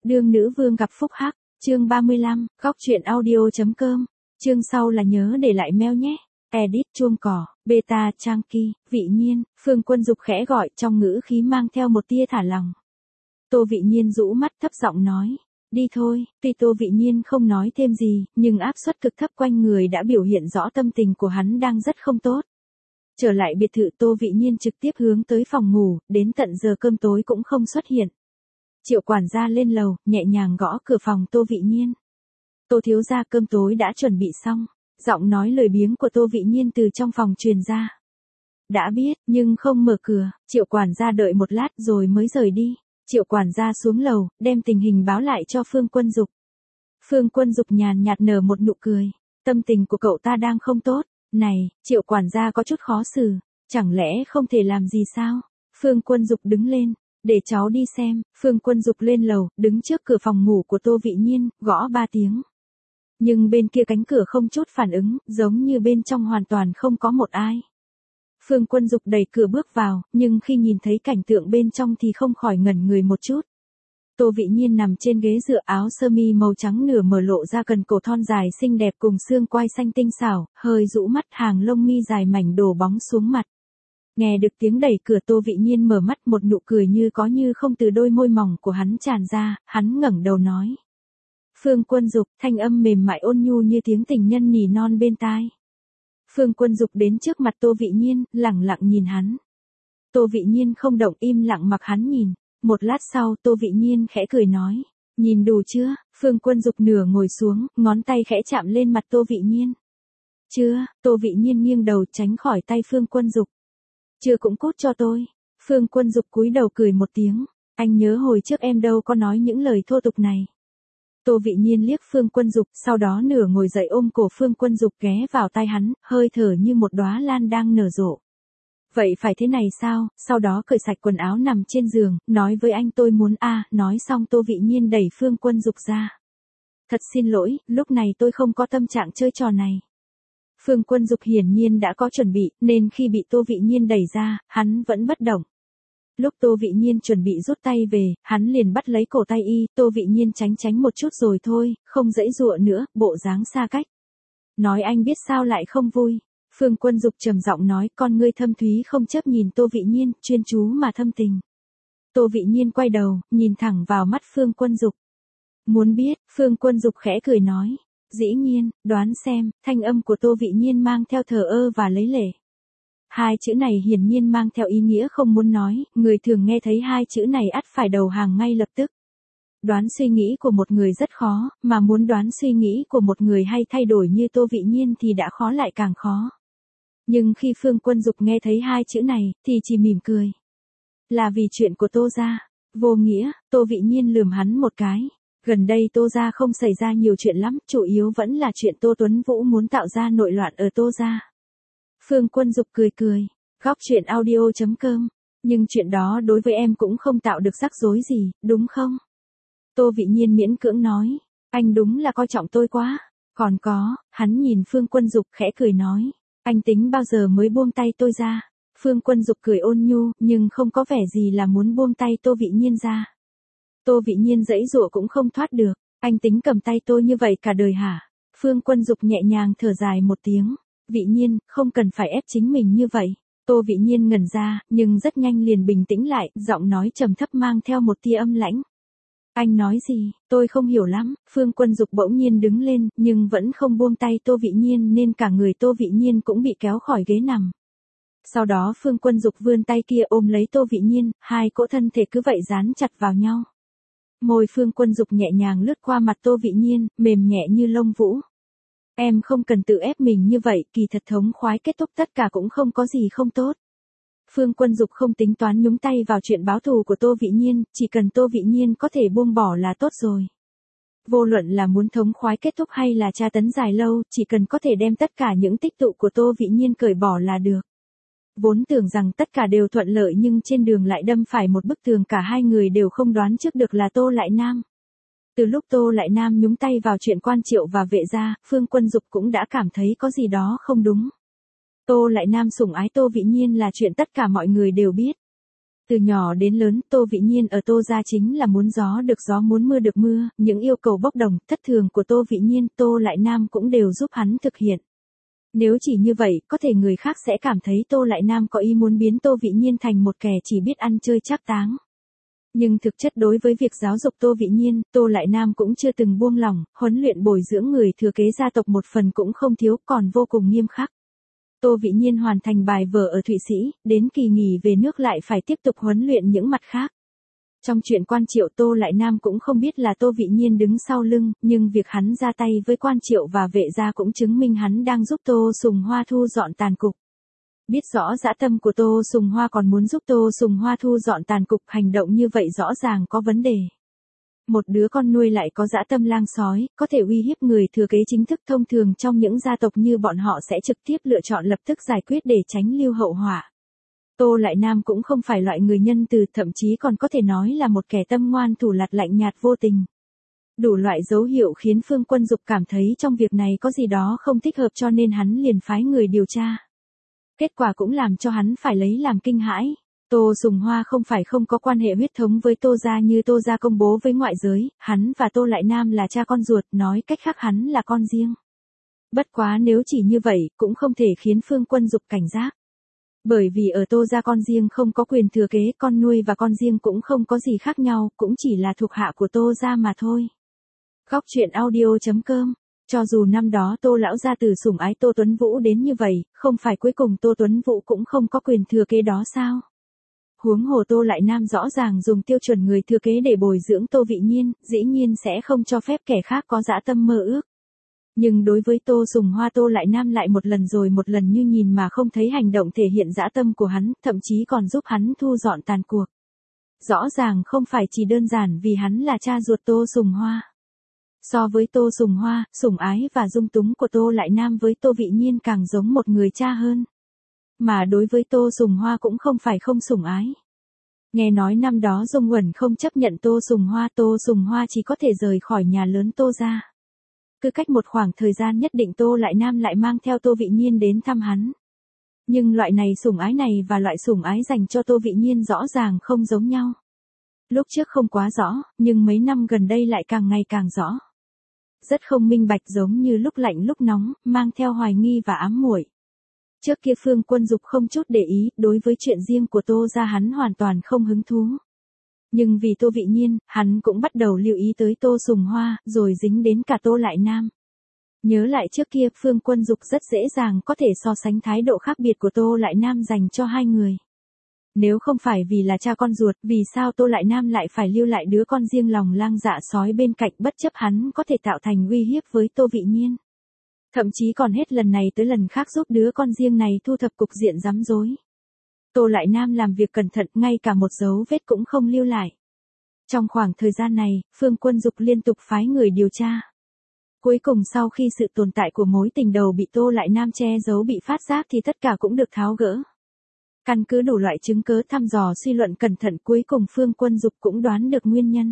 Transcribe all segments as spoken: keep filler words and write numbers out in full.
Đương nữ vương gặp phúc hắc, chương ba mươi lăm, góc truyện audio.com, chương sau là nhớ để lại mail nhé. Edit chuông cỏ, beta trang kỳ, Vị Nhiên, Phương Quân Dục khẽ gọi trong ngữ khí mang theo một tia thả lỏng. Tô Vị Nhiên rũ mắt thấp giọng nói, đi thôi, tuy Tô Vị Nhiên không nói thêm gì, nhưng áp suất cực thấp quanh người đã biểu hiện rõ tâm tình của hắn đang rất không tốt. Trở lại biệt thự, Tô Vị Nhiên trực tiếp hướng tới phòng ngủ, đến tận giờ cơm tối cũng không xuất hiện. Triệu quản gia lên lầu, nhẹ nhàng gõ cửa phòng Tô Vị Nhiên. Tô thiếu gia, cơm tối đã chuẩn bị xong. Giọng nói lười biếng của Tô Vị Nhiên từ trong phòng truyền ra. Đã biết, nhưng không mở cửa. Triệu quản gia đợi một lát rồi mới rời đi. Triệu quản gia xuống lầu, đem tình hình báo lại cho Phương Quân Dục. Phương Quân Dục nhàn nhạt nở một nụ cười. Tâm tình của cậu ta đang không tốt. Này, Triệu quản gia có chút khó xử. Chẳng lẽ không thể làm gì sao? Phương Quân Dục đứng lên. Để cháu đi xem. Phương Quân Dục lên lầu, đứng trước cửa phòng ngủ của Tô Vị Nhiên, gõ ba tiếng. Nhưng bên kia cánh cửa không chút phản ứng, giống như bên trong hoàn toàn không có một ai. Phương Quân Dục đẩy cửa bước vào, nhưng khi nhìn thấy cảnh tượng bên trong thì không khỏi ngẩn người một chút. Tô Vị Nhiên nằm trên ghế dựa, áo sơ mi màu trắng nửa mở lộ ra cần cổ thon dài xinh đẹp cùng xương quai xanh tinh xảo, hơi rũ mắt, hàng lông mi dài mảnh đổ bóng xuống mặt. Nghe được tiếng đẩy cửa, Tô Vị Nhiên mở mắt, một nụ cười như có như không từ đôi môi mỏng của hắn tràn ra, hắn ngẩng đầu nói. Phương Quân Dục, thanh âm mềm mại ôn nhu như tiếng tình nhân nỉ non bên tai. Phương Quân Dục đến trước mặt Tô Vị Nhiên, lẳng lặng nhìn hắn. Tô Vị Nhiên không động, im lặng mặc hắn nhìn. Một lát sau, Tô Vị Nhiên khẽ cười nói, nhìn đủ chưa? Phương Quân Dục nửa ngồi xuống, ngón tay khẽ chạm lên mặt Tô Vị Nhiên. Chưa. Tô Vị Nhiên nghiêng đầu tránh khỏi tay Phương Quân Dục. Chưa cũng cút cho tôi. Phương Quân Dục cúi đầu cười một tiếng, anh nhớ hồi trước em đâu có nói những lời thô tục này. Tô Vị Nhiên liếc Phương Quân Dục, sau đó nửa ngồi dậy ôm cổ Phương Quân Dục ghé vào tai hắn, hơi thở như một đóa lan đang nở rộ. Vậy phải thế này sao? Sau đó cởi sạch quần áo nằm trên giường, nói với anh tôi muốn a. À, nói xong Tô Vị Nhiên đẩy Phương Quân Dục ra. Thật xin lỗi, lúc này tôi không có tâm trạng chơi trò này. Phương Quân Dục hiển nhiên đã có chuẩn bị, nên khi bị Tô Vị Nhiên đẩy ra, hắn vẫn bất động. Lúc Tô Vị Nhiên chuẩn bị rút tay về, hắn liền bắt lấy cổ tay y, Tô Vị Nhiên tránh tránh một chút rồi thôi, không giãy giụa nữa, bộ dáng xa cách. Nói anh biết sao lại không vui. Phương Quân Dục trầm giọng nói, con ngươi thâm thúy không chấp nhìn Tô Vị Nhiên, chuyên chú mà thâm tình. Tô Vị Nhiên quay đầu, nhìn thẳng vào mắt Phương Quân Dục. Muốn biết? Phương Quân Dục khẽ cười nói. Dĩ nhiên, đoán xem. Thanh âm của Tô Vị Nhiên mang theo thờ ơ và lấy lệ. Hai chữ này hiển nhiên mang theo ý nghĩa không muốn nói, người thường nghe thấy hai chữ này ắt phải đầu hàng ngay lập tức. Đoán suy nghĩ của một người rất khó, mà muốn đoán suy nghĩ của một người hay thay đổi như Tô Vị Nhiên thì đã khó lại càng khó. Nhưng khi Phương Quân Dục nghe thấy hai chữ này, thì chỉ mỉm cười. Là vì chuyện của Tô gia. Vô nghĩa. Tô Vị Nhiên lườm hắn một cái. Gần đây Tô gia không xảy ra nhiều chuyện lắm, chủ yếu vẫn là chuyện Tô Tuấn Vũ muốn tạo ra nội loạn ở Tô gia. Phương Quân Dục cười cười, góc truyện audio.com, nhưng chuyện đó đối với em cũng không tạo được rắc rối gì, đúng không? Tô Vị Nhiên miễn cưỡng nói, anh đúng là coi trọng tôi quá. Còn có, hắn nhìn Phương Quân Dục khẽ cười nói, anh tính bao giờ mới buông tay tôi ra? Phương Quân Dục cười ôn nhu, nhưng không có vẻ gì là muốn buông tay Tô Vị Nhiên ra. Tô Vị Nhiên giãy giụa cũng không thoát được, anh tính cầm tay tôi như vậy cả đời hả? Phương Quân Dục nhẹ nhàng thở dài một tiếng. Vị Nhiên, không cần phải ép chính mình như vậy. Tô Vị Nhiên ngẩn ra, nhưng rất nhanh liền bình tĩnh lại, giọng nói trầm thấp mang theo một tia âm lãnh. Anh nói gì, tôi không hiểu lắm. Phương Quân Dục bỗng nhiên đứng lên, nhưng vẫn không buông tay Tô Vị Nhiên nên cả người Tô Vị Nhiên cũng bị kéo khỏi ghế nằm. Sau đó Phương Quân Dục vươn tay kia ôm lấy Tô Vị Nhiên, hai cỗ thân thể cứ vậy dán chặt vào nhau. Môi Phương Quân Dục nhẹ nhàng lướt qua mặt Tô Vị Nhiên, mềm nhẹ như lông vũ. Em không cần tự ép mình như vậy, kỳ thật thống khoái kết thúc tất cả cũng không có gì không tốt. Phương Quân Dục không tính toán nhúng tay vào chuyện báo thù của Tô Vị Nhiên, chỉ cần Tô Vị Nhiên có thể buông bỏ là tốt rồi. Vô luận là muốn thống khoái kết thúc hay là tra tấn dài lâu, chỉ cần có thể đem tất cả những tích tụ của Tô Vị Nhiên cởi bỏ là được. Vốn tưởng rằng tất cả đều thuận lợi nhưng trên đường lại đâm phải một bức tường cả hai người đều không đoán trước được là Tô Lại Nam. Từ lúc Tô Lại Nam nhúng tay vào chuyện Quan Triệu và Vệ gia, Phương Quân Dục cũng đã cảm thấy có gì đó không đúng. Tô Lại Nam sủng ái Tô Vị Nhiên là chuyện tất cả mọi người đều biết. Từ nhỏ đến lớn, Tô Vĩ Nhiên ở Tô gia chính là muốn gió được gió muốn mưa được mưa, những yêu cầu bốc đồng, thất thường của Tô Vĩ Nhiên, Tô Lại Nam cũng đều giúp hắn thực hiện. Nếu chỉ như vậy, có thể người khác sẽ cảm thấy Tô Lại Nam có ý muốn biến Tô Vĩ Nhiên thành một kẻ chỉ biết ăn chơi trác táng. Nhưng thực chất đối với việc giáo dục Tô Vĩ Nhiên, Tô Lại Nam cũng chưa từng buông lỏng, huấn luyện bồi dưỡng người thừa kế gia tộc một phần cũng không thiếu, còn vô cùng nghiêm khắc. Tô Vĩ Nhiên hoàn thành bài vở ở Thụy Sĩ, đến kỳ nghỉ về nước lại phải tiếp tục huấn luyện những mặt khác. Trong chuyện Quan Triệu, Tô Lại Nam cũng không biết là Tô Vĩ Nhiên đứng sau lưng, nhưng việc hắn ra tay với Quan Triệu và Vệ gia cũng chứng minh hắn đang giúp Tô Sùng Hoa thu dọn tàn cục. Biết rõ dã tâm của Tô Sùng Hoa còn muốn giúp Tô Sùng Hoa thu dọn tàn cục, hành động như vậy rõ ràng có vấn đề. Một đứa con nuôi lại có dã tâm lang sói, có thể uy hiếp người thừa kế chính thức, thông thường trong những gia tộc như bọn họ sẽ trực tiếp lựa chọn lập tức giải quyết để tránh lưu hậu họa. Tô Lại Nam cũng không phải loại người nhân từ, thậm chí còn có thể nói là một kẻ tâm ngoan thủ lạt lạnh nhạt vô tình. Đủ loại dấu hiệu khiến Phương Quân Dục cảm thấy trong việc này có gì đó không thích hợp, cho nên hắn liền phái người điều tra. Kết quả cũng làm cho hắn phải lấy làm kinh hãi. Tô Sùng Hoa không phải không có quan hệ huyết thống với Tô gia như Tô gia công bố với ngoại giới, hắn và Tô Lại Nam là cha con ruột, nói cách khác hắn là con riêng. Bất quá nếu chỉ như vậy, cũng không thể khiến Phương Quân Dục cảnh giác. Bởi vì ở Tô gia con riêng không có quyền thừa kế, con nuôi và con riêng cũng không có gì khác nhau, cũng chỉ là thuộc hạ của Tô gia mà thôi. Góc truyện audio chấm com. Cho dù năm đó Tô lão gia tử sủng ái Tô Tuấn Vũ đến như vậy, không phải cuối cùng Tô Tuấn Vũ cũng không có quyền thừa kế đó sao? Huống hồ Tô Lại Nam rõ ràng dùng tiêu chuẩn người thừa kế để bồi dưỡng Tô Vĩ Nhiên, dĩ nhiên sẽ không cho phép kẻ khác có dã tâm mơ ước. Nhưng đối với Tô Sùng Hoa, Tô Lại Nam lại một lần rồi một lần như nhìn mà không thấy, hành động thể hiện dã tâm của hắn, thậm chí còn giúp hắn thu dọn tàn cuộc. Rõ ràng không phải chỉ đơn giản vì hắn là cha ruột Tô Sùng Hoa. So với Tô Sùng Hoa, sủng ái và dung túng của Tô Lại Nam với Tô Vĩ Nhiên càng giống một người cha hơn. Mà đối với Tô Sùng Hoa cũng không phải không sủng ái. Nghe nói năm đó Dung Uẩn không chấp nhận Tô Sùng Hoa, Tô Sùng Hoa chỉ có thể rời khỏi nhà lớn Tô gia. Cứ cách một khoảng thời gian nhất định Tô Lại Nam lại mang theo Tô Vĩ Nhiên đến thăm hắn. Nhưng loại này sủng ái này và loại sủng ái dành cho Tô Vĩ Nhiên rõ ràng không giống nhau. Lúc trước không quá rõ, nhưng mấy năm gần đây lại càng ngày càng rõ. Rất không minh bạch, giống như lúc lạnh lúc nóng, mang theo hoài nghi và ám muội. Trước kia Phương Quân Dục không chút để ý, đối với chuyện riêng của Tô gia hắn hoàn toàn không hứng thú. Nhưng vì Tô Vĩ Nhiên, hắn cũng bắt đầu lưu ý tới Tô Sùng Hoa, rồi dính đến cả Tô Lại Nam. Nhớ lại trước kia, Phương Quân Dục rất dễ dàng có thể so sánh thái độ khác biệt của Tô Lại Nam dành cho hai người. Nếu không phải vì là cha con ruột, vì sao Tô Lại Nam lại phải lưu lại đứa con riêng lòng lang dạ sói bên cạnh, bất chấp hắn có thể tạo thành uy hiếp với Tô Vĩ Nhiên. Thậm chí còn hết lần này tới lần khác giúp đứa con riêng này thu thập cục diện rắm rối. Tô Lại Nam làm việc cẩn thận, ngay cả một dấu vết cũng không lưu lại. Trong khoảng thời gian này, Phương Quân Dục liên tục phái người điều tra. Cuối cùng sau khi sự tồn tại của mối tình đầu bị Tô Lại Nam che giấu bị phát giác thì tất cả cũng được tháo gỡ. Căn cứ đủ loại chứng cớ thăm dò suy luận cẩn thận, cuối cùng Phương Quân Dục cũng đoán được nguyên nhân.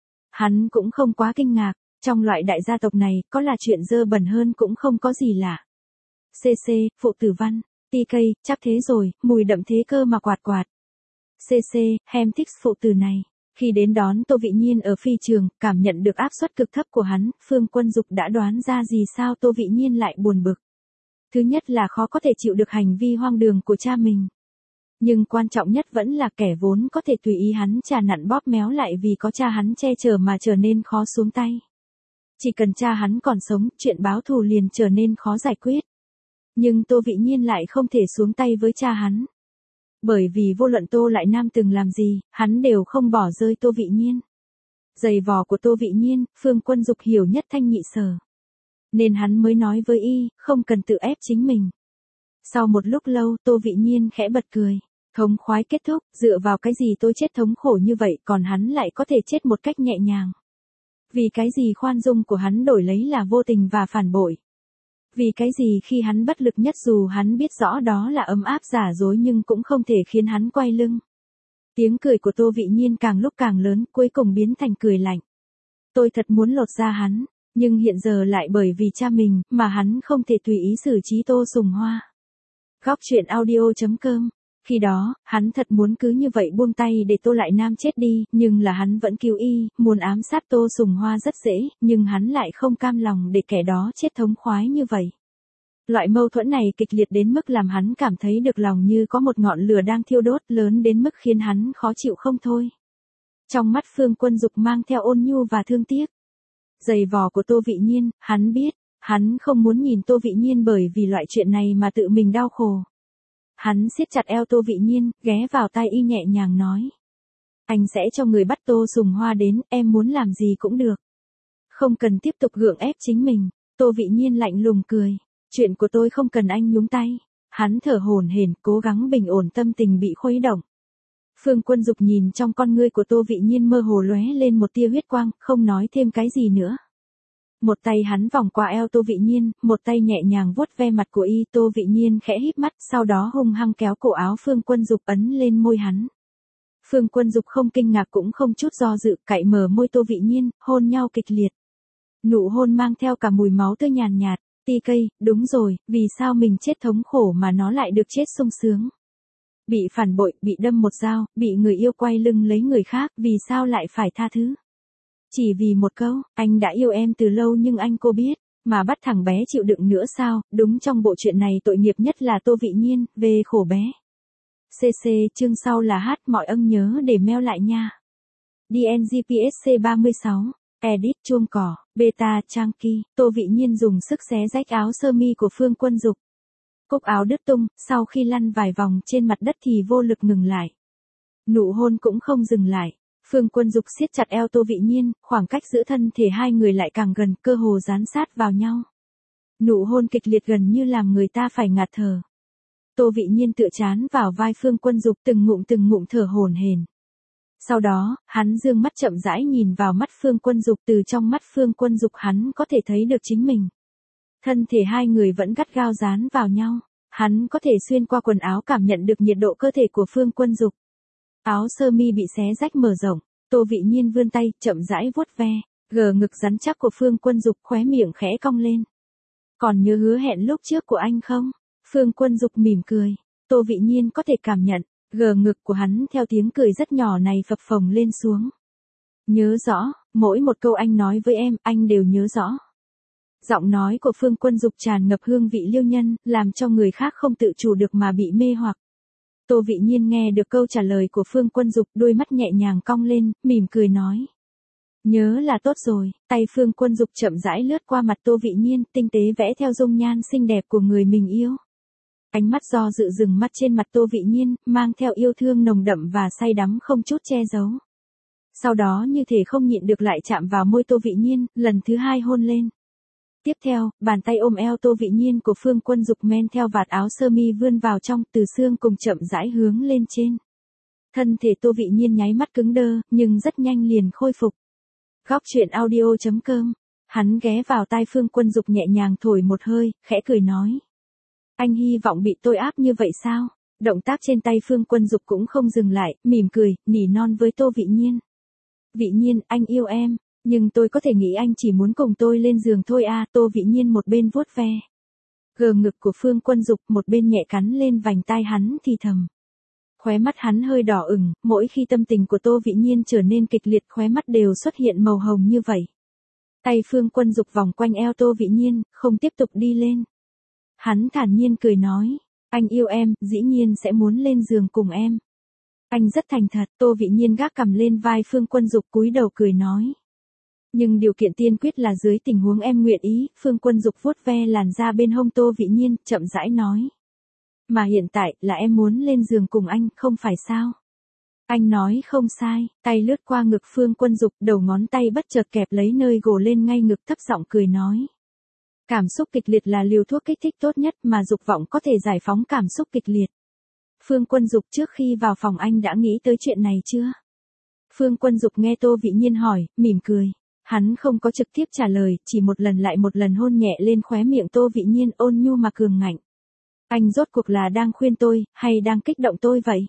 Hắn cũng không quá kinh ngạc, trong loại đại gia tộc này, có là chuyện dơ bẩn hơn cũng không có gì lạ. xê xê, phụ tử văn, tê ca, chắc thế rồi, mùi đậm thế cơ mà quạt quạt. xê xê, hem thích phụ tử này. Khi đến đón Tô Vĩ Nhiên ở phi trường, cảm nhận được áp suất cực thấp của hắn, Phương Quân Dục đã đoán ra gì sao Tô Vĩ Nhiên lại buồn bực. Thứ nhất là khó có thể chịu được hành vi hoang đường của cha mình. Nhưng quan trọng nhất vẫn là kẻ vốn có thể tùy ý hắn chà nặn bóp méo lại vì có cha hắn che chở mà trở nên khó xuống tay. Chỉ cần cha hắn còn sống, chuyện báo thù liền trở nên khó giải quyết. Nhưng Tô Vĩ Nhiên lại không thể xuống tay với cha hắn. Bởi vì vô luận Tô Lại Nam từng làm gì, hắn đều không bỏ rơi Tô Vĩ Nhiên. Giày vò của Tô Vĩ Nhiên, Phương Quân Dục hiểu nhất thanh nhị sở. Nên hắn mới nói với y, không cần tự ép chính mình. Sau một lúc lâu, Tô Vĩ Nhiên khẽ bật cười. Thống khoái kết thúc, dựa vào cái gì tôi chết thống khổ như vậy, còn hắn lại có thể chết một cách nhẹ nhàng. Vì cái gì khoan dung của hắn đổi lấy là vô tình và phản bội. Vì cái gì khi hắn bất lực nhất dù hắn biết rõ đó là ấm áp giả dối nhưng cũng không thể khiến hắn quay lưng. Tiếng cười của Tô Vĩ Nhiên càng lúc càng lớn, cuối cùng biến thành cười lạnh. Tôi thật muốn lột da hắn, nhưng hiện giờ lại bởi vì cha mình mà hắn không thể tùy ý xử trí Tô Sùng Hoa. Góc truyện audio chấm com Khi đó, hắn thật muốn cứ như vậy buông tay để Tô Lại Nam chết đi, nhưng là hắn vẫn cứu y, muốn ám sát Tô Sùng Hoa rất dễ, nhưng hắn lại không cam lòng để kẻ đó chết thống khoái như vậy. Loại mâu thuẫn này kịch liệt đến mức làm hắn cảm thấy được lòng như có một ngọn lửa đang thiêu đốt, lớn đến mức khiến hắn khó chịu không thôi. Trong mắt Phương Quân Dục mang theo ôn nhu và thương tiếc. Giày vò của Tô Vị Nhiên, hắn biết, hắn không muốn nhìn Tô Vị Nhiên bởi vì loại chuyện này mà tự mình đau khổ. Hắn siết chặt eo Tô Vị Nhiên, ghé vào tai y nhẹ nhàng nói. Anh sẽ cho người bắt Tô Sùng Hoa đến, em muốn làm gì cũng được. Không cần tiếp tục gượng ép chính mình. Tô Vị Nhiên lạnh lùng cười. Chuyện của tôi không cần anh nhúng tay. Hắn thở hổn hển, cố gắng bình ổn tâm tình bị khuấy động. Phương Quân Dục nhìn trong con ngươi của Tô Vị Nhiên mơ hồ lóe lên một tia huyết quang, không nói thêm cái gì nữa. Một tay hắn vòng qua eo Tô Vị Nhiên, một tay nhẹ nhàng vuốt ve mặt của y. Tô Vị Nhiên khẽ híp mắt, sau đó hung hăng kéo cổ áo Phương Quân Dục ấn lên môi hắn. Phương Quân Dục không kinh ngạc cũng không chút do dự, cạy mở môi Tô Vị Nhiên, hôn nhau kịch liệt. Nụ hôn mang theo cả mùi máu tươi nhàn nhạt, ti cây, đúng rồi, vì sao mình chết thống khổ mà nó lại được chết sung sướng. Bị phản bội, bị đâm một dao, bị người yêu quay lưng lấy người khác, vì sao lại phải tha thứ? Chỉ vì một câu, anh đã yêu em từ lâu nhưng anh cô biết, mà bắt thằng bé chịu đựng nữa sao? Đúng, trong bộ truyện này tội nghiệp nhất là Tô Vị Nhiên, về khổ bé. xê xê chương sau là hát, mọi ân nhớ để mail lại nha. đê en giê pê ét xê ba mươi sáu, edit chuông cỏ, beta trang key, Tô Vị Nhiên dùng sức xé rách áo sơ mi của Phương Quân Dục. Cúc áo đứt tung, sau khi lăn vài vòng trên mặt đất thì vô lực ngừng lại. Nụ hôn cũng không dừng lại. Phương Quân Dục siết chặt eo Tô Vị Nhiên, khoảng cách giữa thân thể hai người lại càng gần, cơ hồ dán sát vào nhau. Nụ hôn kịch liệt gần như làm người ta phải ngạt thở. Tô Vị Nhiên tựa chán vào vai Phương Quân Dục, từng ngụm từng ngụm thở hổn hển. Sau đó, hắn dương mắt chậm rãi nhìn vào mắt Phương Quân Dục, từ trong mắt Phương Quân Dục hắn có thể thấy được chính mình. Thân thể hai người vẫn gắt gao dán vào nhau, hắn có thể xuyên qua quần áo cảm nhận được nhiệt độ cơ thể của Phương Quân Dục. Áo sơ mi bị xé rách mở rộng, Tô Vị Nhiên vươn tay, chậm rãi vuốt ve, gờ ngực rắn chắc của Phương Quân Dục, khóe miệng khẽ cong lên. Còn nhớ hứa hẹn lúc trước của anh không? Phương Quân Dục mỉm cười, Tô Vị Nhiên có thể cảm nhận, gờ ngực của hắn theo tiếng cười rất nhỏ này phập phồng lên xuống. Nhớ rõ, mỗi một câu anh nói với em, anh đều nhớ rõ. Giọng nói của Phương Quân Dục tràn ngập hương vị liêu nhân, làm cho người khác không tự chủ được mà bị mê hoặc. Tô Vị Nhiên nghe được câu trả lời của Phương Quân Dục, đôi mắt nhẹ nhàng cong lên, mỉm cười nói. Nhớ là tốt rồi. Tay Phương Quân Dục chậm rãi lướt qua mặt Tô Vị Nhiên, tinh tế vẽ theo dung nhan xinh đẹp của người mình yêu. Ánh mắt do dự dừng mắt trên mặt Tô Vị Nhiên, mang theo yêu thương nồng đậm và say đắm không chút che giấu. Sau đó như thể không nhịn được lại chạm vào môi Tô Vị Nhiên, lần thứ hai hôn lên. Tiếp theo, bàn tay ôm eo Tô Vị Nhiên của Phương Quân Dục men theo vạt áo sơ mi vươn vào trong, từ xương cùng chậm rãi hướng lên trên. Thân thể Tô Vị Nhiên nháy mắt cứng đơ, nhưng rất nhanh liền khôi phục. Góc truyện audio chấm com, hắn ghé vào tai Phương Quân Dục nhẹ nhàng thổi một hơi, khẽ cười nói. Anh hy vọng bị tôi áp như vậy sao? Động tác trên tay Phương Quân Dục cũng không dừng lại, mỉm cười, nỉ non với Tô Vị Nhiên. Vị Nhiên, anh yêu em. Nhưng tôi có thể nghĩ anh chỉ muốn cùng tôi lên giường thôi à, Tô Vị Nhiên một bên vuốt ve gờ ngực của Phương Quân Dục, một bên nhẹ cắn lên vành tai hắn thì thầm. Khóe mắt hắn hơi đỏ ửng, mỗi khi tâm tình của Tô Vị Nhiên trở nên kịch liệt khóe mắt đều xuất hiện màu hồng như vậy. Tay Phương Quân Dục vòng quanh eo Tô Vị Nhiên, không tiếp tục đi lên. Hắn thản nhiên cười nói, anh yêu em, dĩ nhiên sẽ muốn lên giường cùng em. Anh rất thành thật. Tô Vị Nhiên gác cằm lên vai Phương Quân Dục, cúi đầu cười nói. Nhưng điều kiện tiên quyết là dưới tình huống em nguyện ý. Phương Quân Dục vuốt ve làn da bên hông Tô Vị Nhiên, chậm rãi nói. Mà hiện tại, là em muốn lên giường cùng anh, không phải sao? Anh nói không sai. Tay lướt qua ngực Phương Quân Dục, đầu ngón tay bất chợt kẹp lấy nơi gồ lên ngay ngực, thấp giọng cười nói. Cảm xúc kịch liệt là liều thuốc kích thích tốt nhất mà dục vọng có thể giải phóng cảm xúc kịch liệt. Phương Quân Dục, trước khi vào phòng anh đã nghĩ tới chuyện này chưa? Phương Quân Dục nghe Tô Vị Nhiên hỏi, mỉm cười. Hắn không có trực tiếp trả lời, chỉ một lần lại một lần hôn nhẹ lên khóe miệng Tô Vị Nhiên, ôn nhu mà cường ngạnh. Anh rốt cuộc là đang khuyên tôi, hay đang kích động tôi vậy?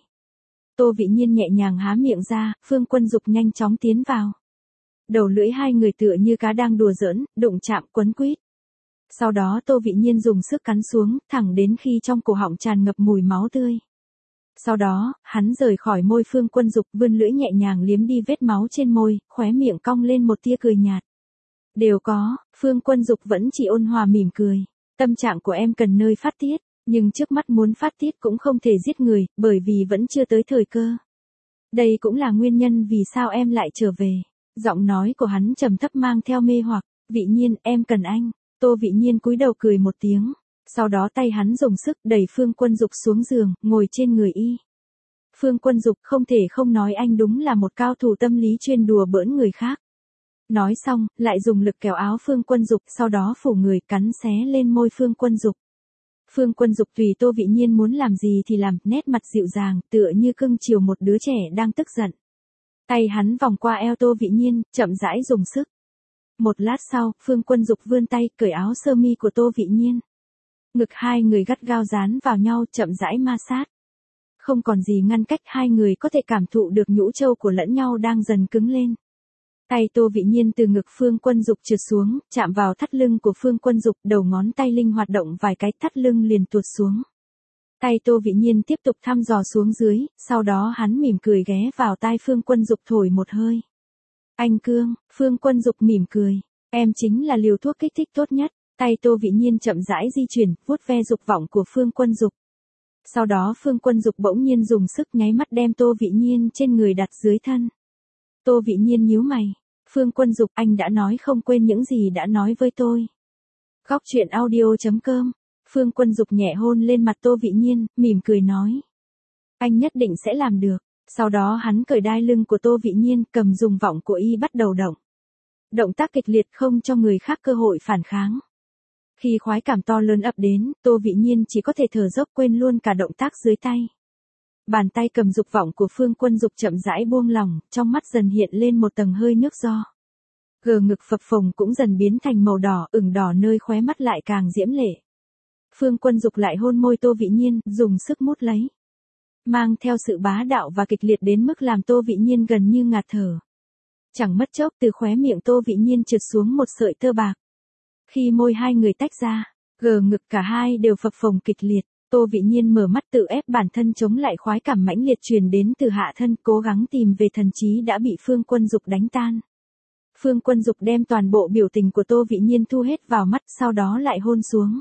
Tô Vị Nhiên nhẹ nhàng há miệng ra, Phương Quân Dục nhanh chóng tiến vào. Đầu lưỡi hai người tựa như cá đang đùa giỡn, đụng chạm quấn quýt. Sau đó Tô Vị Nhiên dùng sức cắn xuống, thẳng đến khi trong cổ họng tràn ngập mùi máu tươi. Sau đó, hắn rời khỏi môi Phương Quân Dục, vươn lưỡi nhẹ nhàng liếm đi vết máu trên môi, khóe miệng cong lên một tia cười nhạt. Đều có, Phương Quân Dục vẫn chỉ ôn hòa mỉm cười. Tâm trạng của em cần nơi phát tiết, nhưng trước mắt muốn phát tiết cũng không thể giết người, bởi vì vẫn chưa tới thời cơ. Đây cũng là nguyên nhân vì sao em lại trở về. Giọng nói của hắn trầm thấp mang theo mê hoặc. Vị Nhiên, em cần anh. Tô Vị Nhiên cúi đầu cười một tiếng. Sau đó tay hắn dùng sức đẩy Phương Quân Dục xuống giường, ngồi trên người y. Phương Quân Dục không thể không nói anh đúng là một cao thủ tâm lý chuyên đùa bỡn người khác. Nói xong, lại dùng lực kéo áo Phương Quân Dục, sau đó phủ người cắn xé lên môi Phương Quân Dục. Phương Quân Dục tùy Tô Vị Nhiên muốn làm gì thì làm, nét mặt dịu dàng, tựa như cưng chiều một đứa trẻ đang tức giận. Tay hắn vòng qua eo Tô Vị Nhiên, chậm rãi dùng sức. Một lát sau, Phương Quân Dục vươn tay, cởi áo sơ mi của Tô Vị Nhiên. Ngực hai người gắt gao dán vào nhau, chậm rãi ma sát. Không còn gì ngăn cách hai người có thể cảm thụ được nhũ châu của lẫn nhau đang dần cứng lên. Tay Tô Vị Nhiên từ ngực Phương Quân Dục trượt xuống, chạm vào thắt lưng của Phương Quân Dục, đầu ngón tay linh hoạt động vài cái, thắt lưng liền tuột xuống. Tay Tô Vị Nhiên tiếp tục thăm dò xuống dưới, sau đó hắn mỉm cười ghé vào tai Phương Quân Dục thổi một hơi. Anh Cương, Phương Quân Dục mỉm cười, em chính là liều thuốc kích thích tốt nhất. Tay Tô Vị Nhiên chậm rãi di chuyển, vuốt ve dục vọng của Phương Quân Dục. Sau đó Phương Quân Dục bỗng nhiên dùng sức nháy mắt đem Tô Vị Nhiên trên người đặt dưới thân. Tô Vị Nhiên nhíu mày. Phương Quân Dục, anh đã nói không quên những gì đã nói với tôi. Góc truyện audio chấm com. Phương Quân Dục nhẹ hôn lên mặt Tô Vị Nhiên, mỉm cười nói. Anh nhất định sẽ làm được. Sau đó hắn cởi đai lưng của Tô Vị Nhiên, cầm dùng vọng của y bắt đầu động. Động tác kịch liệt không cho người khác cơ hội phản kháng. Khi khoái cảm to lớn ập đến, Tô Vị Nhiên chỉ có thể thở dốc, quên luôn cả động tác dưới tay. Bàn tay cầm dục vọng của Phương Quân Dục chậm rãi buông lỏng, trong mắt dần hiện lên một tầng hơi nước do. Gờ ngực phập phồng cũng dần biến thành màu đỏ, ửng đỏ nơi khóe mắt lại càng diễm lệ. Phương Quân Dục lại hôn môi Tô Vị Nhiên, dùng sức mút lấy. Mang theo sự bá đạo và kịch liệt đến mức làm Tô Vị Nhiên gần như ngạt thở. Chẳng mất chốc từ khóe miệng Tô Vị Nhiên trượt xuống một sợi tơ bạc. Khi môi hai người tách ra, gờ ngực cả hai đều phập phồng kịch liệt. Tô Vị Nhiên mở mắt tự ép bản thân chống lại khoái cảm mãnh liệt truyền đến từ hạ thân, cố gắng tìm về thần trí đã bị Phương Quân Dục đánh tan. Phương Quân Dục đem toàn bộ biểu tình của Tô Vị Nhiên thu hết vào mắt, sau đó lại hôn xuống.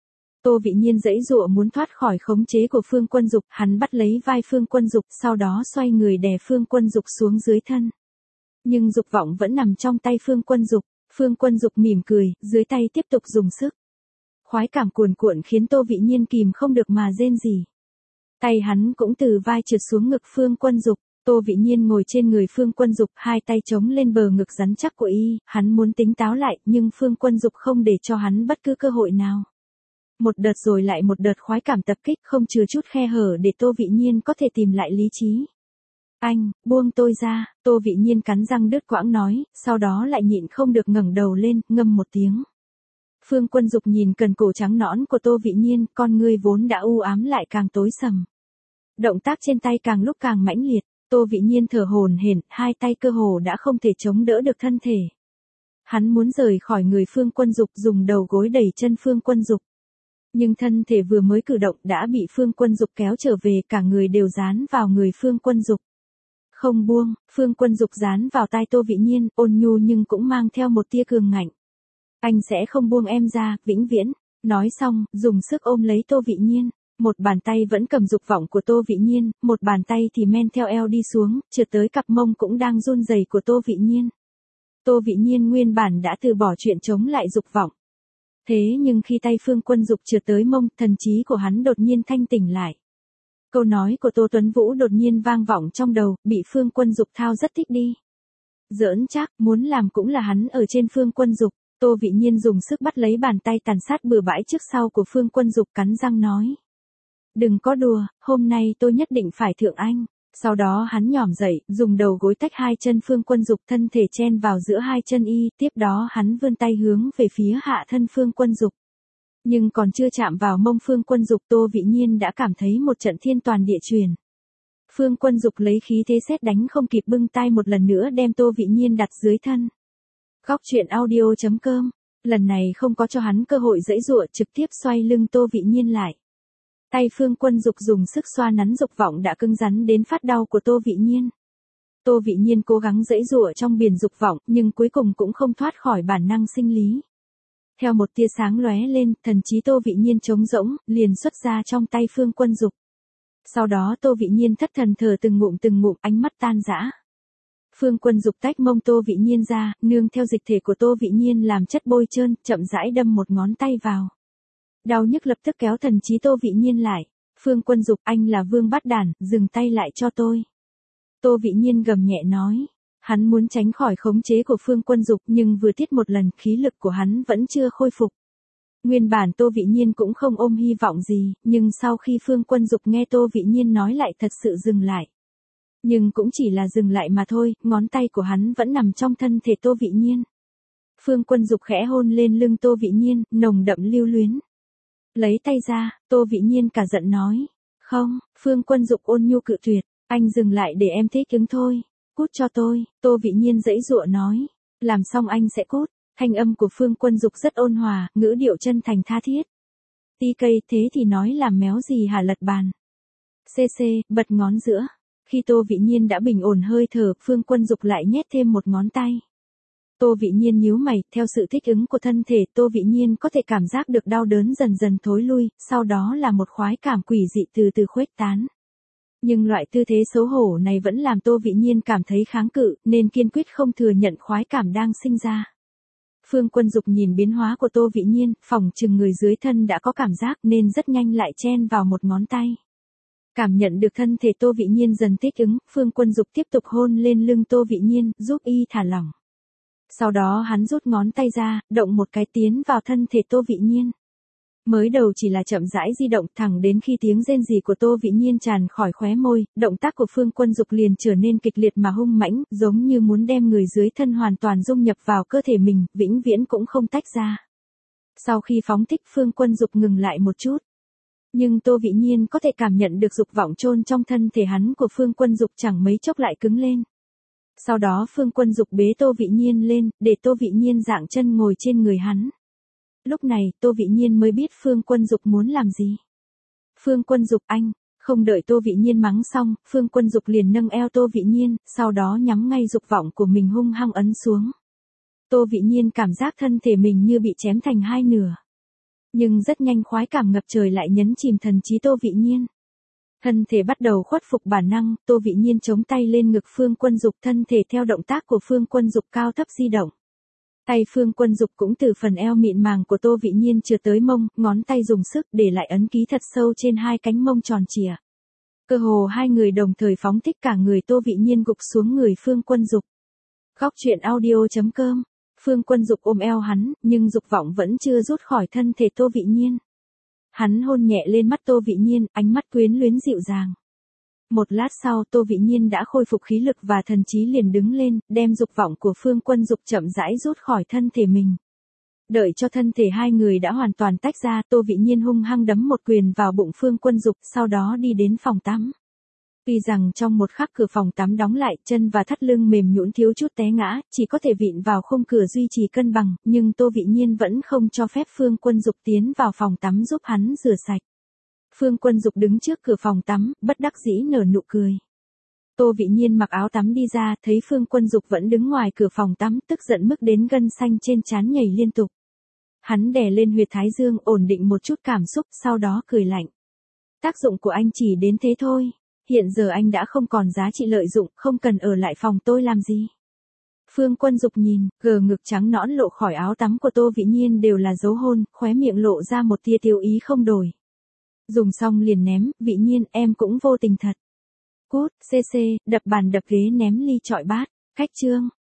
Tô Vị Nhiên giãy giụa muốn thoát khỏi khống chế của Phương Quân Dục, hắn bắt lấy vai Phương Quân Dục, sau đó xoay người đè Phương Quân Dục xuống dưới thân. Nhưng dục vọng vẫn nằm trong tay Phương Quân Dục. Phương Quân Dục mỉm cười, dưới tay tiếp tục dùng sức. Khoái cảm cuồn cuộn khiến Tô Vị Nhiên kìm không được mà rên rỉ. Tay hắn cũng từ vai trượt xuống ngực Phương Quân Dục. Tô Vị Nhiên ngồi trên người Phương Quân Dục, hai tay chống lên bờ ngực rắn chắc của y, hắn muốn tính táo lại, nhưng Phương Quân Dục không để cho hắn bất cứ cơ hội nào. Một đợt rồi lại một đợt khoái cảm tập kích, không chừa chút khe hở để Tô Vị Nhiên có thể tìm lại lý trí. Anh, buông tôi ra, Tô Vị Nhiên cắn răng đứt quãng nói, sau đó lại nhịn không được ngẩng đầu lên, ngâm một tiếng. Phương Quân Dục nhìn cần cổ trắng nõn của Tô Vị Nhiên, con ngươi vốn đã u ám lại càng tối sầm. Động tác trên tay càng lúc càng mãnh liệt, Tô Vị Nhiên thở hổn hển, hai tay cơ hồ đã không thể chống đỡ được thân thể. Hắn muốn rời khỏi người Phương Quân Dục, dùng đầu gối đẩy chân Phương Quân Dục. Nhưng thân thể vừa mới cử động đã bị Phương Quân Dục kéo trở về, cả người đều dán vào người Phương Quân Dục. Không buông, Phương Quân Dục dán vào tai Tô Vị Nhiên, ôn nhu nhưng cũng mang theo một tia cường ngạnh. Anh sẽ không buông em ra, vĩnh viễn. Nói xong, dùng sức ôm lấy Tô Vị Nhiên. Một bàn tay vẫn cầm dục vọng của Tô Vị Nhiên, một bàn tay thì men theo eo đi xuống, trượt tới cặp mông cũng đang run rẩy của Tô Vị Nhiên. Tô Vị Nhiên nguyên bản đã từ bỏ chuyện chống lại dục vọng. Thế nhưng khi tay Phương Quân Dục trượt tới mông, thần trí của hắn đột nhiên thanh tỉnh lại. Câu nói của Tô Tuấn Vũ đột nhiên vang vọng trong đầu, bị Phương Quân Dục thao rất thích đi. Giỡn chắc, muốn làm cũng là hắn ở trên Phương Quân Dục. Tô Vị Nhiên dùng sức bắt lấy bàn tay tàn sát bừa bãi trước sau của Phương Quân Dục, cắn răng nói. Đừng có đùa, hôm nay tôi nhất định phải thượng anh. Sau đó hắn nhỏm dậy, dùng đầu gối tách hai chân Phương Quân Dục, thân thể chen vào giữa hai chân y, tiếp đó hắn vươn tay hướng về phía hạ thân Phương Quân Dục. Nhưng còn chưa chạm vào mông Phương Quân Dục, Tô Vị Nhiên đã cảm thấy một trận thiên toàn địa truyền. Phương Quân Dục lấy khí thế sét đánh không kịp bưng tay một lần nữa đem Tô Vị Nhiên đặt dưới thân. Góc truyện audio chấm com, lần này không có cho hắn cơ hội giãy giụa, trực tiếp xoay lưng Tô Vị Nhiên lại. Tay Phương Quân Dục dùng sức xoa nắn dục vọng đã cứng rắn đến phát đau của Tô Vị Nhiên. Tô Vị Nhiên cố gắng giãy giụa trong biển dục vọng, nhưng cuối cùng cũng không thoát khỏi bản năng sinh lý. Theo một tia sáng lóe lên, thần trí Tô Vị Nhiên trống rỗng, liền xuất ra trong tay Phương Quân Dục. Sau đó Tô Vị Nhiên thất thần thở từng ngụm từng ngụm, ánh mắt tan rã. Phương Quân Dục tách mông Tô Vị Nhiên ra, nương theo dịch thể của Tô Vị Nhiên làm chất bôi trơn, chậm rãi đâm một ngón tay vào. Đau nhức lập tức kéo thần trí Tô Vị Nhiên lại. Phương Quân Dục, anh là vương bát đản, dừng tay lại cho tôi. Tô Vị Nhiên gầm nhẹ nói. Hắn muốn tránh khỏi khống chế của Phương Quân Dục, nhưng vừa tiết một lần, khí lực của hắn vẫn chưa khôi phục. Nguyên bản Tô Vị Nhiên cũng không ôm hy vọng gì, nhưng sau khi Phương Quân Dục nghe Tô Vị Nhiên nói lại thật sự dừng lại. Nhưng cũng chỉ là dừng lại mà thôi, ngón tay của hắn vẫn nằm trong thân thể Tô Vị Nhiên. Phương Quân Dục khẽ hôn lên lưng Tô Vị Nhiên, nồng đậm lưu luyến. Lấy tay ra, Tô Vị Nhiên cả giận nói. Không, Phương Quân Dục ôn nhu cự tuyệt, anh dừng lại để em thích ứng thôi. Cút cho tôi, Tô Vị Nhiên giãy giụa nói. Làm xong anh sẽ cút. Thanh âm của Phương Quân Dục rất ôn hòa, ngữ điệu chân thành tha thiết. Ti cây thế thì nói làm méo gì hả lật bàn. Xê xê, bật ngón giữa. Khi Tô Vị Nhiên đã bình ổn hơi thở, Phương Quân Dục lại nhét thêm một ngón tay. Tô Vị Nhiên nhíu mày, theo sự thích ứng của thân thể, Tô Vị Nhiên có thể cảm giác được đau đớn dần dần thối lui, sau đó là một khoái cảm quỷ dị từ từ khuếch tán. Nhưng loại tư thế xấu hổ này vẫn làm Tô Vị Nhiên cảm thấy kháng cự, nên kiên quyết không thừa nhận khoái cảm đang sinh ra. Phương Quân Dục nhìn biến hóa của Tô Vị Nhiên, phỏng chừng người dưới thân đã có cảm giác nên rất nhanh lại chen vào một ngón tay. Cảm nhận được thân thể Tô Vị Nhiên dần thích ứng, Phương Quân Dục tiếp tục hôn lên lưng Tô Vị Nhiên, giúp y thả lỏng. Sau đó hắn rút ngón tay ra, động một cái tiến vào thân thể Tô Vị Nhiên. Mới đầu chỉ là chậm rãi di động, thẳng đến khi tiếng rên rỉ của Tô Vị Nhiên tràn khỏi khóe môi, động tác của Phương Quân Dục liền trở nên kịch liệt mà hung mãnh, giống như muốn đem người dưới thân hoàn toàn dung nhập vào cơ thể mình, vĩnh viễn cũng không tách ra. Sau khi phóng thích, Phương Quân Dục ngừng lại một chút. Nhưng Tô Vị Nhiên có thể cảm nhận được dục vọng chôn trong thân thể hắn của Phương Quân Dục chẳng mấy chốc lại cứng lên. Sau đó Phương Quân Dục bế Tô Vị Nhiên lên, để Tô Vị Nhiên dạng chân ngồi trên người hắn. Lúc này, Tô Vị Nhiên mới biết Phương Quân Dục muốn làm gì. Phương Quân Dục anh, không đợi Tô Vị Nhiên mắng xong, Phương Quân Dục liền nâng eo Tô Vị Nhiên, sau đó nhắm ngay dục vọng của mình hung hăng ấn xuống. Tô Vị Nhiên cảm giác thân thể mình như bị chém thành hai nửa. Nhưng rất nhanh khoái cảm ngập trời lại nhấn chìm thần trí Tô Vị Nhiên. Thân thể bắt đầu khuất phục bản năng, Tô Vị Nhiên chống tay lên ngực Phương Quân Dục, thân thể theo động tác của Phương Quân Dục cao thấp di động. Tay Phương Quân Dục cũng từ phần eo mịn màng của Tô Vị Nhiên trượt tới mông, ngón tay dùng sức để lại ấn ký thật sâu trên hai cánh mông tròn trịa. Cơ hồ hai người đồng thời phóng thích cả người Tô Vị Nhiên gục xuống người Phương Quân Dục. Góc truyện audio chấm com. Phương Quân Dục ôm eo hắn, nhưng dục vọng vẫn chưa rút khỏi thân thể Tô Vị Nhiên. Hắn hôn nhẹ lên mắt Tô Vị Nhiên, ánh mắt quyến luyến dịu dàng. Một lát sau Tô Vị Nhiên đã khôi phục khí lực và thần trí liền đứng lên, đem dục vọng của Phương Quân Dục chậm rãi rút khỏi thân thể mình. Đợi cho thân thể hai người đã hoàn toàn tách ra, Tô Vị Nhiên hung hăng đấm một quyền vào bụng Phương Quân Dục, sau đó đi đến phòng tắm. Tuy rằng trong một khắc cửa phòng tắm đóng lại, chân và thắt lưng mềm nhũn thiếu chút té ngã, chỉ có thể vịn vào khung cửa duy trì cân bằng, nhưng Tô Vị Nhiên vẫn không cho phép Phương Quân Dục tiến vào phòng tắm giúp hắn rửa sạch. Phương Quân Dục đứng trước cửa phòng tắm, bất đắc dĩ nở nụ cười. Tô Vị Nhiên mặc áo tắm đi ra, thấy Phương Quân Dục vẫn đứng ngoài cửa phòng tắm, tức giận mức đến gân xanh trên trán nhảy liên tục. Hắn đè lên huyệt thái dương, ổn định một chút cảm xúc, sau đó cười lạnh. Tác dụng của anh chỉ đến thế thôi. Hiện giờ anh đã không còn giá trị lợi dụng, không cần ở lại phòng tôi làm gì. Phương Quân Dục nhìn, gờ ngực trắng nõn lộ khỏi áo tắm của Tô Vị Nhiên đều là dấu hôn, khóe miệng lộ ra một tia tiêu ý không đổi. Dùng xong liền ném, Vị Nhiên em cũng vô tình thật. Cút, xê xê, đập bàn đập ghế ném ly chọi bát, cách chương.